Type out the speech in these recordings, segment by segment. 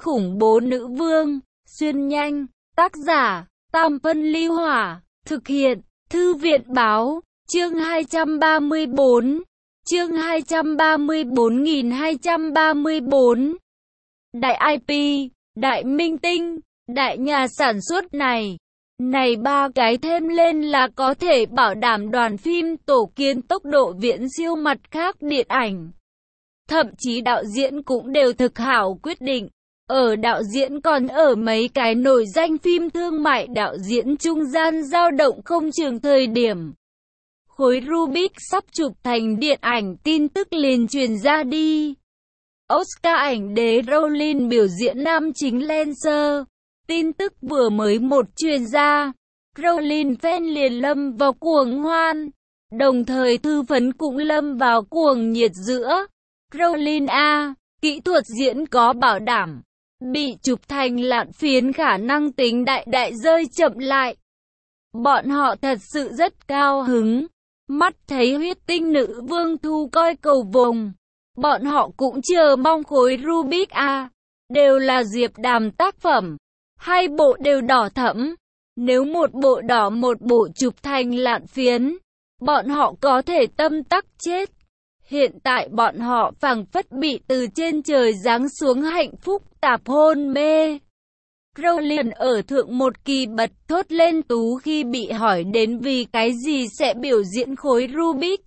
khủng bố nữ vương, xuyên nhanh, tác giả, Tam Phân Ly Hỏa, thực hiện, Thư viện Báo, chương 234, chương 234.234, đại IP, đại minh tinh, đại nhà sản xuất này. Này ba cái thêm lên là có thể bảo đảm đoàn phim tổ kiến tốc độ viễn siêu mặt khác điện ảnh. Thậm chí đạo diễn cũng đều thực hảo quyết định. Ở đạo diễn còn ở mấy cái nổi danh phim thương mại đạo diễn trung gian dao động không chừng thời điểm. Khối Rubik sắp chụp thành điện ảnh tin tức liền truyền ra đi. Oscar ảnh đế Rowling biểu diễn nam chính Lancer. Tin tức vừa mới một truyền ra, Rowling fan liền lâm vào cuồng hoan, đồng thời thư phấn cũng lâm vào cuồng nhiệt giữa. Rowling A, kỹ thuật diễn có bảo đảm, bị chụp thành lạn phiến khả năng tính đại rơi chậm lại. Bọn họ thật sự rất cao hứng, mắt thấy huyết tinh nữ vương thu coi cầu vồng. Bọn họ cũng chờ mong khối Rubik A, đều là Diệp Đàm tác phẩm. Hai bộ đều đỏ thẫm, nếu một bộ đỏ một bộ chụp thành lạn phiến, bọn họ có thể tâm tắc chết. Hiện tại bọn họ phảng phất bị từ trên trời giáng xuống hạnh phúc tạp hôn mê. Rowling ở thượng một kỳ bật thốt lên tú khi bị hỏi đến vì cái gì sẽ biểu diễn khối Rubik.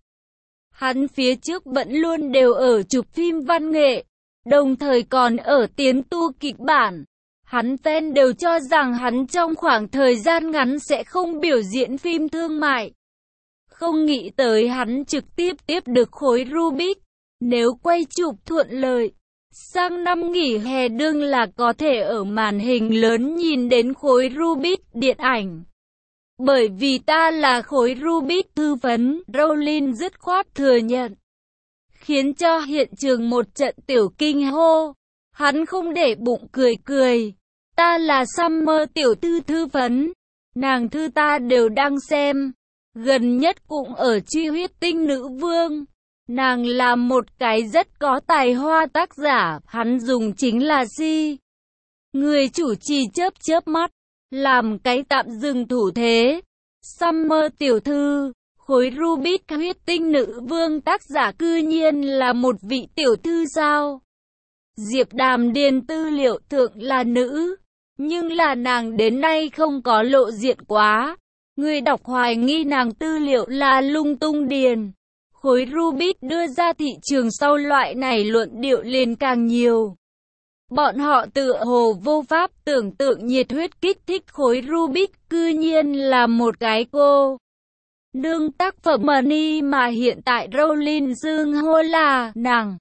Hắn phía trước vẫn luôn đều ở chụp phim văn nghệ, đồng thời còn ở tiến tu kịch bản. Hắn fan đều cho rằng hắn trong khoảng thời gian ngắn sẽ không biểu diễn phim thương mại. Không nghĩ tới hắn trực tiếp được khối Rubik. Nếu quay chụp thuận lợi, sang năm nghỉ hè đương là có thể ở màn hình lớn nhìn đến khối Rubik điện ảnh. Bởi vì ta là khối Rubik thư phấn, Rowling dứt khoát thừa nhận. Khiến cho hiện trường một trận tiểu kinh hô. Hắn không để bụng cười. Ta là Summer tiểu thư thư phấn. Nàng thư ta đều đang xem. Gần nhất cũng ở truy huyết tinh nữ vương. Nàng là một cái rất có tài hoa tác giả. Hắn dùng chính là si. Người chủ trì chớp mắt. Làm cái tạm dừng thủ thế. Summer tiểu thư. Khối Rubik huyết tinh nữ vương tác giả cư nhiên là một vị tiểu thư sao? Diệp Đàm điền tư liệu thượng là nữ. Nhưng là nàng đến nay không có lộ diện quá. Người đọc hoài nghi nàng tư liệu là lung tung điền. Khối Rubik đưa ra thị trường sau loại này luận điệu liền càng nhiều. Bọn họ tựa hồ vô pháp tưởng tượng nhiệt huyết kích thích khối Rubik cư nhiên là một cái cô nương tác phẩm Money mà hiện tại Rowling xưng hô là nàng.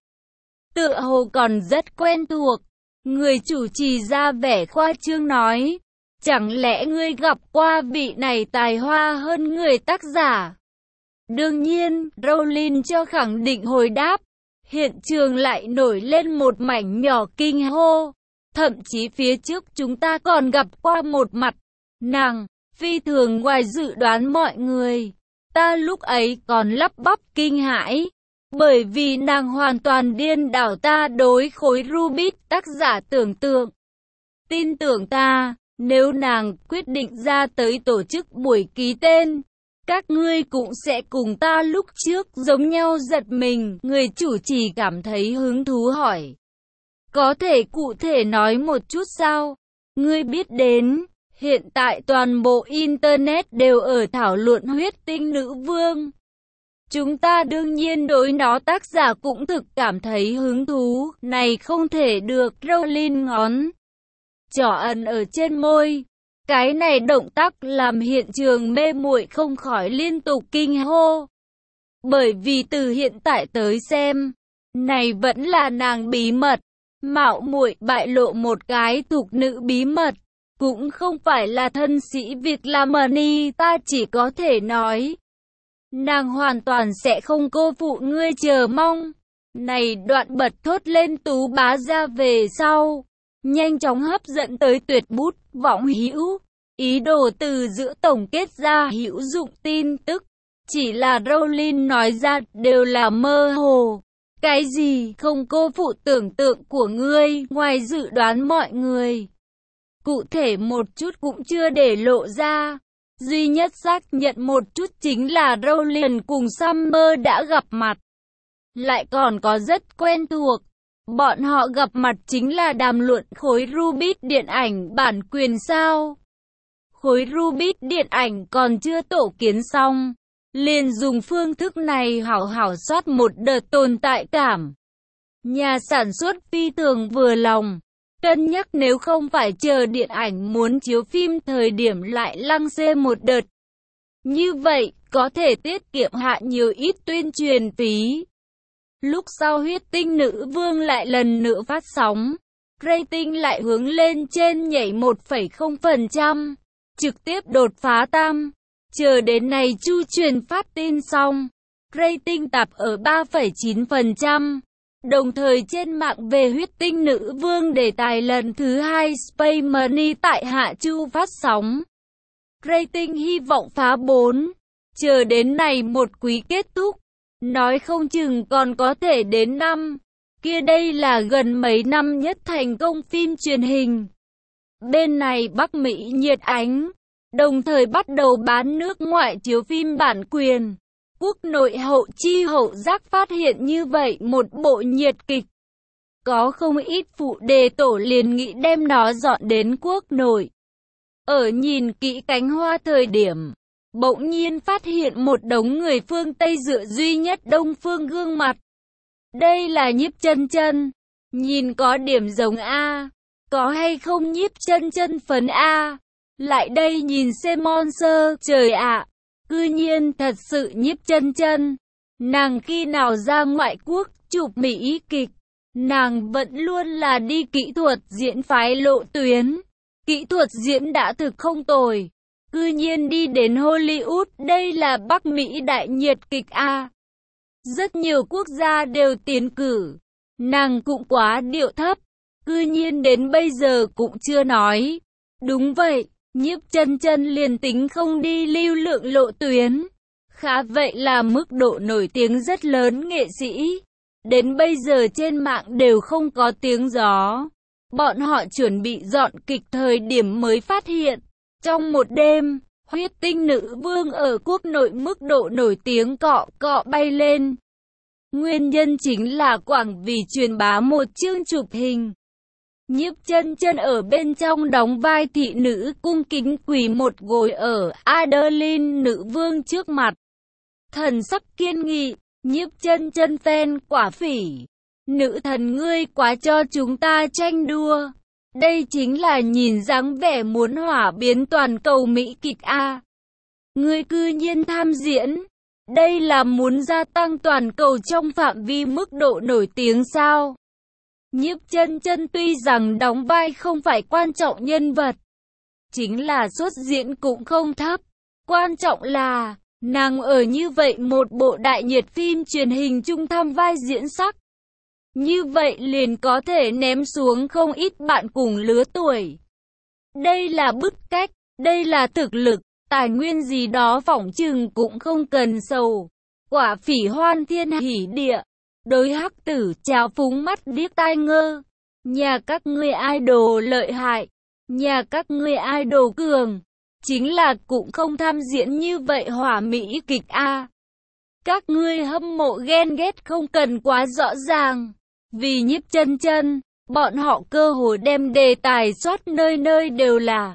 Tựa hồ còn rất quen thuộc. Người chủ trì ra vẻ khoa trương nói, chẳng lẽ ngươi gặp qua vị này tài hoa hơn người tác giả? Đương nhiên, Rowling cho khẳng định hồi đáp. Hiện trường lại nổi lên một mảnh nhỏ kinh hô. Thậm chí phía trước chúng ta còn gặp qua một mặt. Nàng, phi thường ngoài dự đoán mọi người. Ta lúc ấy còn lắp bắp kinh hãi. Bởi vì nàng hoàn toàn điên đảo ta đối khối Rubik tác giả tưởng tượng. Tin tưởng ta, nếu nàng quyết định ra tới tổ chức buổi ký tên, các ngươi cũng sẽ cùng ta lúc trước giống nhau giật mình. Người chủ trì cảm thấy hứng thú hỏi. Có thể cụ thể nói một chút sao? Ngươi biết đến, hiện tại toàn bộ Internet đều ở thảo luận huyết tinh nữ vương. Chúng ta đương nhiên đối nó tác giả cũng thực cảm thấy hứng thú, này không thể được. Rowling ngón trỏ ẩn ở trên môi. Cái này động tác làm hiện trường mê muội không khỏi liên tục kinh hô. Bởi vì từ hiện tại tới xem, này vẫn là nàng bí mật, mạo muội bại lộ một cái thục nữ bí mật, cũng không phải là thân sĩ việc làm Money. Ta chỉ có thể nói, nàng hoàn toàn sẽ không cô phụ ngươi chờ mong. Này đoạn bật thốt lên tú bá ra về sau, nhanh chóng hấp dẫn tới tuyệt bút võng hữu. Ý đồ từ giữa tổng kết ra hữu dụng tin tức. Chỉ là Rowling nói ra đều là mơ hồ. Cái gì không cô phụ tưởng tượng của ngươi, ngoài dự đoán mọi người. Cụ thể một chút cũng chưa để lộ ra. Duy nhất xác nhận một chút chính là Rowling cùng Summer đã gặp mặt. Lại còn có rất quen thuộc. Bọn họ gặp mặt chính là đàm luận khối Rubik điện ảnh bản quyền sao. Khối Rubik điện ảnh còn chưa tổ kiến xong. Liền dùng phương thức này hảo hảo soát một đợt tồn tại cảm. Nhà sản xuất phi thường vừa lòng. Cân nhắc nếu không phải chờ điện ảnh muốn chiếu phim thời điểm lại lăng xê một đợt. Như vậy, có thể tiết kiệm hạ nhiều ít tuyên truyền phí. Lúc sau Huyết Tinh Nữ Vương lại lần nữa phát sóng. Rating lại hướng lên trên nhảy 1,0%. Trực tiếp đột phá tam. Chờ đến này Chu truyền phát tin xong. Rating tạp ở 3,9%. Đồng thời trên mạng về Huyết Tinh Nữ Vương đề tài lần thứ 2 Space Money tại Hạ Chu phát sóng. Rating hy vọng phá 4. Chờ đến này một quý kết thúc. Nói không chừng còn có thể đến 5. Kia đây là gần mấy năm nhất thành công phim truyền hình. Bên này Bắc Mỹ nhiệt ánh. Đồng thời bắt đầu bán nước ngoại chiếu phim bản quyền. Quốc nội hậu chi hậu giác phát hiện như vậy một bộ nhiệt kịch. Có không ít phụ đề tổ liền nghĩ đem nó dọn đến quốc nội. Ở nhìn kỹ cánh hoa thời điểm, bỗng nhiên phát hiện một đống người phương Tây dựa duy nhất đông phương gương mặt. Đây là Nhiếp Chân Chân. Nhìn có điểm giống A. Có hay không Nhiếp Chân Chân phấn A. Lại đây nhìn xem Monster, trời ạ. Cư nhiên thật sự Nhiếp Chân Chân. Nàng khi nào ra ngoại quốc chụp Mỹ kịch, nàng vẫn luôn là đi kỹ thuật diễn phái lộ tuyến. Kỹ thuật diễn đã thực không tồi. Cư nhiên đi đến Hollywood, đây là Bắc Mỹ đại nhiệt kịch A. Rất nhiều quốc gia đều tiến cử. Nàng cũng quá điệu thấp. Cư nhiên đến bây giờ cũng chưa nói. Đúng vậy. Nhiếp Chân Chân liền tính không đi lưu lượng lộ tuyến. Khá vậy là mức độ nổi tiếng rất lớn nghệ sĩ. Đến bây giờ trên mạng đều không có tiếng gió. Bọn họ chuẩn bị dọn kịch thời điểm mới phát hiện. Trong một đêm, Huyết Tinh Nữ Vương ở quốc nội mức độ nổi tiếng cọ bay lên. Nguyên nhân chính là quảng vì truyền bá một chương chụp hình. Nhiếp Chân Chân ở bên trong đóng vai thị nữ cung kính quỳ một gối ở Adeline Nữ Vương trước mặt. Thần sắc kiên nghị, Nhiếp Chân Chân fan quả phỉ. Nữ thần ngươi quá cho chúng ta tranh đua. Đây chính là nhìn dáng vẻ muốn hỏa biến toàn cầu Mỹ kịch A. Ngươi cư nhiên tham diễn. Đây là muốn gia tăng toàn cầu trong phạm vi mức độ nổi tiếng sao? Nhiếp Chân Chân tuy rằng đóng vai không phải quan trọng nhân vật, chính là xuất diễn cũng không thấp. Quan trọng là, nàng ở như vậy một bộ đại nhiệt phim truyền hình trung tham vai diễn sắc. Như vậy liền có thể ném xuống không ít bạn cùng lứa tuổi. Đây là bức cách, đây là thực lực, tài nguyên gì đó phỏng chừng cũng không cần sầu. Quả phỉ hoan thiên hỉ địa. Đối hắc tử trào phúng mắt điếc tai ngơ. Nhà các ngươi idol lợi hại. Nhà các ngươi idol cường. Chính là cũng không tham diễn như vậy hỏa mỹ kịch A. Các ngươi hâm mộ ghen ghét không cần quá rõ ràng. Vì Nhiếp Chân Chân, bọn họ cơ hội đem đề tài soát nơi nơi đều là.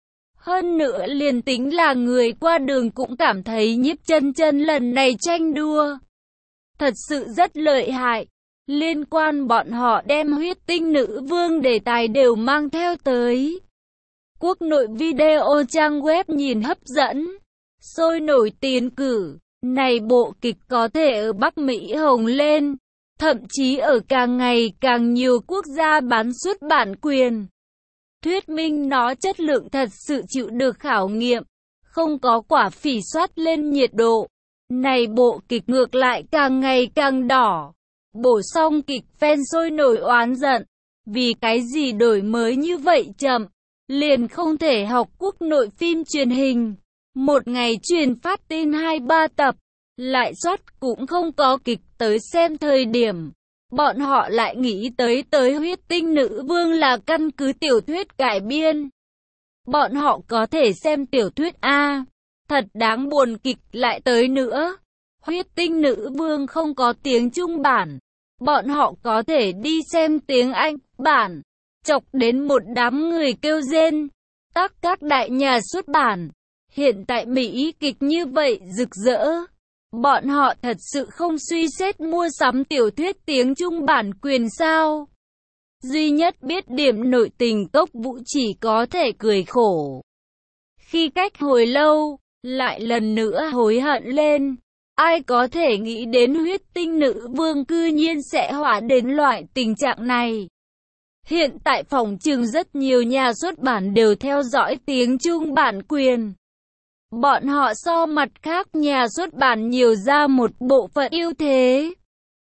Hơn nữa liền tính là người qua đường cũng cảm thấy Nhiếp Chân Chân lần này tranh đua thật sự rất lợi hại. Liên quan bọn họ đem Huyết Tinh Nữ Vương đề tài đều mang theo tới. Quốc nội video trang web nhìn hấp dẫn, sôi nổi tiến cử. Này bộ kịch có thể ở Bắc Mỹ hồng lên, thậm chí ở càng ngày càng nhiều quốc gia bán xuất bản quyền. Thuyết minh nó chất lượng thật sự chịu được khảo nghiệm, không có quả phỉ soát lên nhiệt độ. Này bộ kịch ngược lại càng ngày càng đỏ. Bổ xong kịch fan sôi nổi oán giận. Vì cái gì đổi mới như vậy chậm, liền không thể học quốc nội phim truyền hình. Một ngày truyền phát tin 2-3 tập, lại soát cũng không có kịch tới xem thời điểm. bọn họ lại nghĩ tới Huyết Tinh Nữ Vương là căn cứ tiểu thuyết cải biên. Bọn họ có thể xem tiểu thuyết A. Thật đáng buồn, kịch lại tới nữa. Huyết Tinh Nữ Vương không có tiếng Trung bản. Bọn họ có thể đi xem tiếng Anh bản. Chọc đến một đám người kêu rên. Các đại nhà xuất bản. Hiện tại Mỹ kịch như vậy rực rỡ. Bọn họ thật sự không suy xét mua sắm tiểu thuyết tiếng Trung bản quyền sao? Duy nhất biết điểm nội tình Cốc Vũ chỉ có thể cười khổ. Khi cách hồi lâu, lại lần nữa hối hận lên. Ai có thể nghĩ đến Huyết Tinh Nữ Vương cư nhiên sẽ hỏa đến loại tình trạng này. Hiện tại phỏng chừng rất nhiều nhà xuất bản đều theo dõi tiếng Trung bản quyền. Bọn họ so mặt khác nhà xuất bản nhiều ra một bộ phận ưu thế.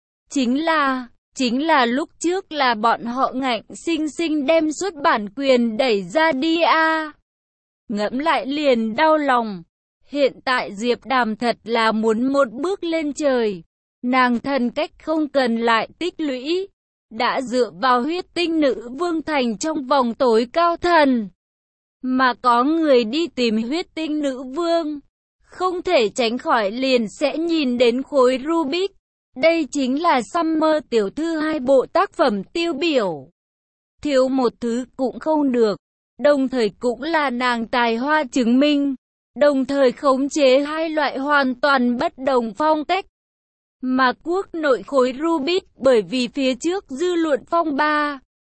Chính là lúc trước là bọn họ ngạnh sinh sinh đem xuất bản quyền đẩy ra đi a. Ngẫm lại liền đau lòng. Hiện tại Diệp Đàm thật là muốn một bước lên trời. Nàng thần cách không cần lại tích lũy. Đã dựa vào Huyết Tinh Nữ Vương thành trong vòng tối cao thần. Mà có người đi tìm Huyết Tinh Nữ Vương. Không thể tránh khỏi liền sẽ nhìn đến khối Rubik. Đây chính là Summer tiểu thư 2 bộ tác phẩm tiêu biểu. Thiếu một thứ cũng không được. Đồng thời cũng là nàng tài hoa chứng minh. Đồng thời khống chế 2 loại hoàn toàn bất đồng phong cách. Mà quốc nội khối Rubik bởi vì phía trước dư luận phong ba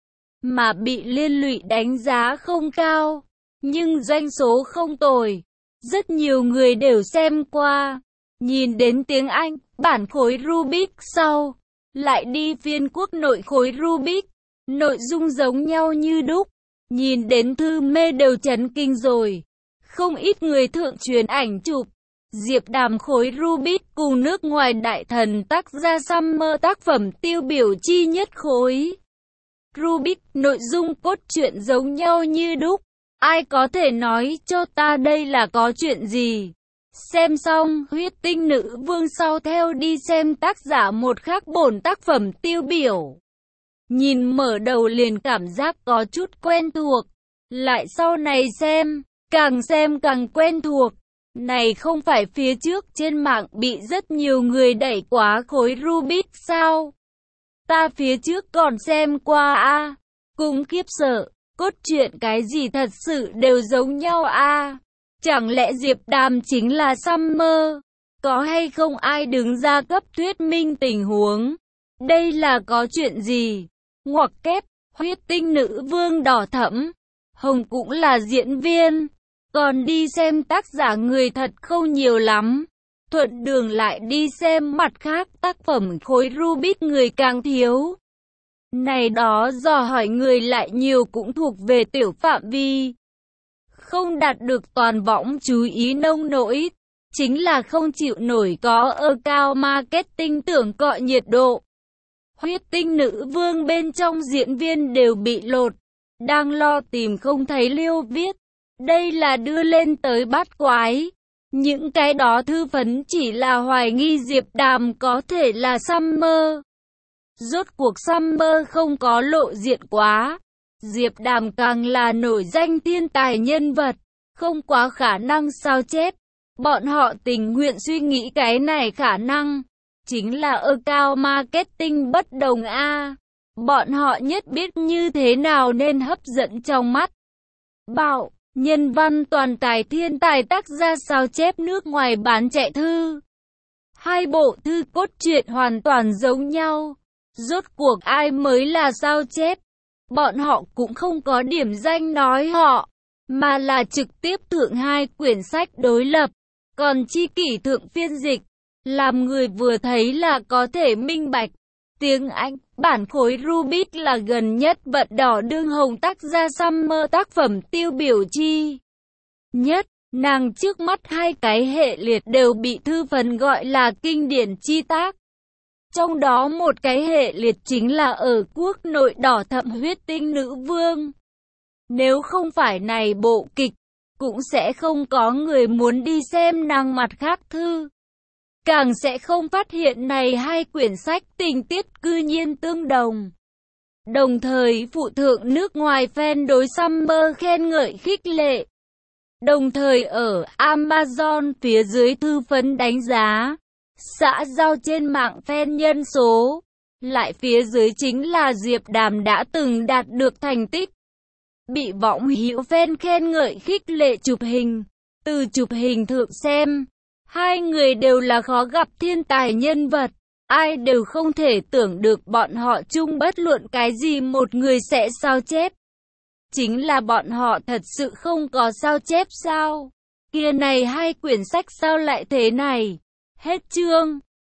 mà bị liên lụy đánh giá không cao. Nhưng doanh số không tồi. Rất nhiều người đều xem qua. Nhìn đến tiếng Anh, bản khối Rubik sau. Lại đi phiên quốc nội khối Rubik. Nội dung giống nhau như đúc. Nhìn đến thư mê đều chấn kinh rồi. Không ít người thượng truyền ảnh chụp. Diệp Đàm khối Rubik cùng nước ngoài đại thần tác gia Summer tác phẩm tiêu biểu chi nhất khối Rubik. Nội dung cốt truyện giống nhau như đúc. Ai có thể nói cho ta đây là có chuyện gì? Xem xong Huyết Tinh Nữ Vương sau theo đi xem tác giả một khác bổn tác phẩm tiêu biểu. Nhìn mở đầu liền cảm giác có chút quen thuộc. Lại sau này xem càng quen thuộc. Này không phải phía trước trên mạng bị rất nhiều người đẩy quá khối Rubik sao? Ta phía trước còn xem qua a, cũng khiếp sợ. Cốt truyện cái gì thật sự đều giống nhau a. Chẳng lẽ Diệp Đàm chính là Summer? Có hay không ai đứng ra cấp thuyết minh tình huống? Đây là có chuyện gì? Ngoặc kép, Huyết Tinh Nữ Vương đỏ thẫm. Hồng cũng là diễn viên. Còn đi xem tác giả người thật không nhiều lắm. Thuận đường lại đi xem mặt khác tác phẩm khối Rubik người càng thiếu. Này đó dò hỏi người lại nhiều cũng thuộc về tiểu phạm vi. Không đạt được toàn võng chú ý nông nỗi. Chính là không chịu nổi có ở cao marketing tưởng cọ nhiệt độ. Huyết Tinh Nữ Vương bên trong diễn viên đều bị lột. Đang lo tìm không thấy Liêu viết. Đây là đưa lên tới bát quái. Những cái đó thư phấn chỉ là hoài nghi Diệp Đàm có thể là Summer. Rốt cuộc Summer không có lộ diện quá. Diệp Đàm càng là nổi danh thiên tài nhân vật. Không quá khả năng sao chép. Bọn họ tình nguyện suy nghĩ cái này khả năng. Chính là ở cao marketing bất đồng a. Bọn họ nhất biết như thế nào nên hấp dẫn trong mắt. Bảo, nhân văn toàn tài thiên tài tác gia sao chép nước ngoài bán chạy thư. 2 bộ thư cốt truyện hoàn toàn giống nhau. Rốt cuộc ai mới là sao chép? Bọn họ cũng không có điểm danh nói họ, mà là trực tiếp thượng 2 quyển sách đối lập. Còn chi kỷ thượng phiên dịch, làm người vừa thấy là có thể minh bạch. Tiếng Anh, bản khối Rubik là gần nhất vận đỏ đương hồng tác gia Summer tác phẩm tiêu biểu chi nhất. Nàng trước mắt 2 cái hệ liệt đều bị thư phấn gọi là kinh điển chi tác. Trong đó một cái hệ liệt chính là ở quốc nội đỏ thẫm Huyết Tinh Nữ Vương. Nếu không phải này bộ kịch, cũng sẽ không có người muốn đi xem nàng mặt khác thư. càng sẽ không phát hiện này hai quyển sách tình tiết cư nhiên tương đồng. Đồng thời phụ thượng nước ngoài fan đối Summer khen ngợi khích lệ. Đồng thời ở Amazon phía dưới thư phấn đánh giá. Xã giao trên mạng fan nhân số. Lại phía dưới chính là Diệp Đàm đã từng đạt được thành tích. Bị võng hữu fan khen ngợi khích lệ chụp hình. Từ chụp hình thượng xem, hai người đều là khó gặp thiên tài nhân vật. Ai đều không thể tưởng được bọn họ chung bất luận cái gì một người sẽ sao chép. Chính là bọn họ thật sự không có sao chép sao? Kia này hai quyển sách sao lại thế này? Hết chương.